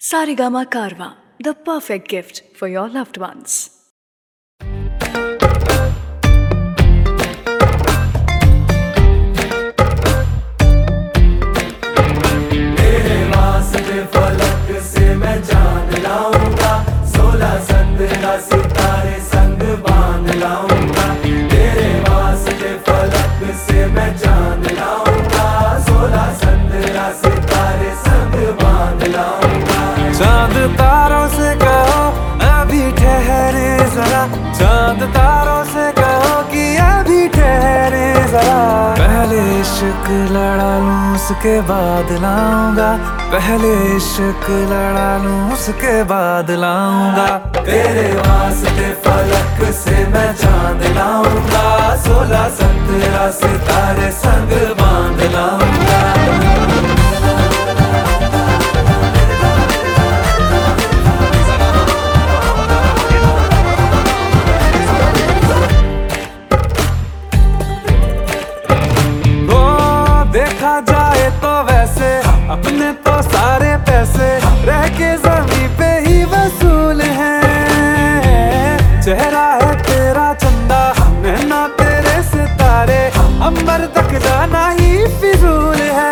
Saregama Karwa, the perfect gift for your loved ones. तेरे वास्ते फलक से मैं जान लाऊंगा, 16-17 सितारे संग बांध लाऊंगा। तेरे वास्ते फलक से मैं जान लाऊंगा, 16-17 सितारे संग बांध लाऊंगा। चांद तारों से कहो अभी ठहरे जरा, चांद तारों से कहो कि अभी ठहरे जरा। पहले इश्क लड़ा लूं उसके बाद लाऊंगा, पहले इश्क लड़ा लूं उसके बाद लाऊंगा। तेरे वास्ते फलक से मैं चांद लाऊंगा, 16-17 सितारे संग बांध लाऊंगा। देखा जाए तो वैसे अपने तो सारे पैसे रह के जमीन पे ही वसूल हैं। चेहरा है तेरा चंदा, नैना तेरे सितारे, अंबर तक जाना ही फिजूल है,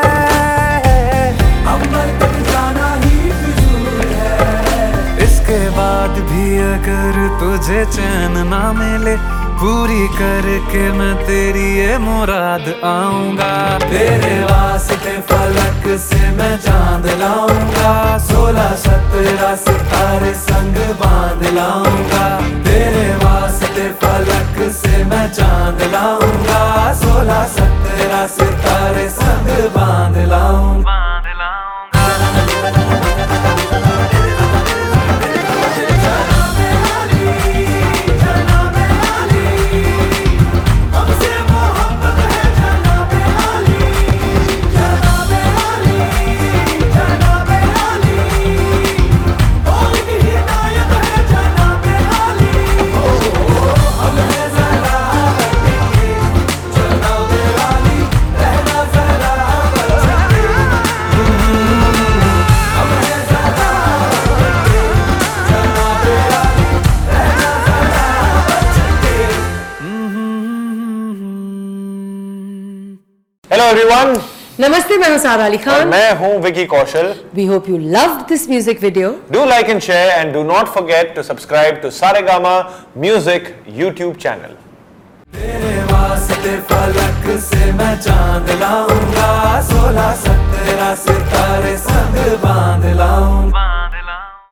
अंबर तक जाना ही फिजूल है। इसके बाद भी अगर तुझे चैन ना मिले, पूरी करके मैं तेरी ये मुराद आऊंगा। तेरे वास्ते फलक से मैं चांद लाऊंगा, 16-17 सितारे संग बांध लाऊंगा। तेरे वास्ते फलक से मैं चांद लाऊंगा, 16-17 सितारे संग बांध लाऊंगा। Hello everyone. नमस्ते, मैं हूं सारा अली खान। मैं हूं Vicky Kaushal. We hope you loved this music video. Do like and share and do not forget to subscribe to Saregama Music YouTube channel. तेरे वास्ते फलक से मैं चांद लाऊंगा, 16-17 सितारे संग बांध लाऊंगा।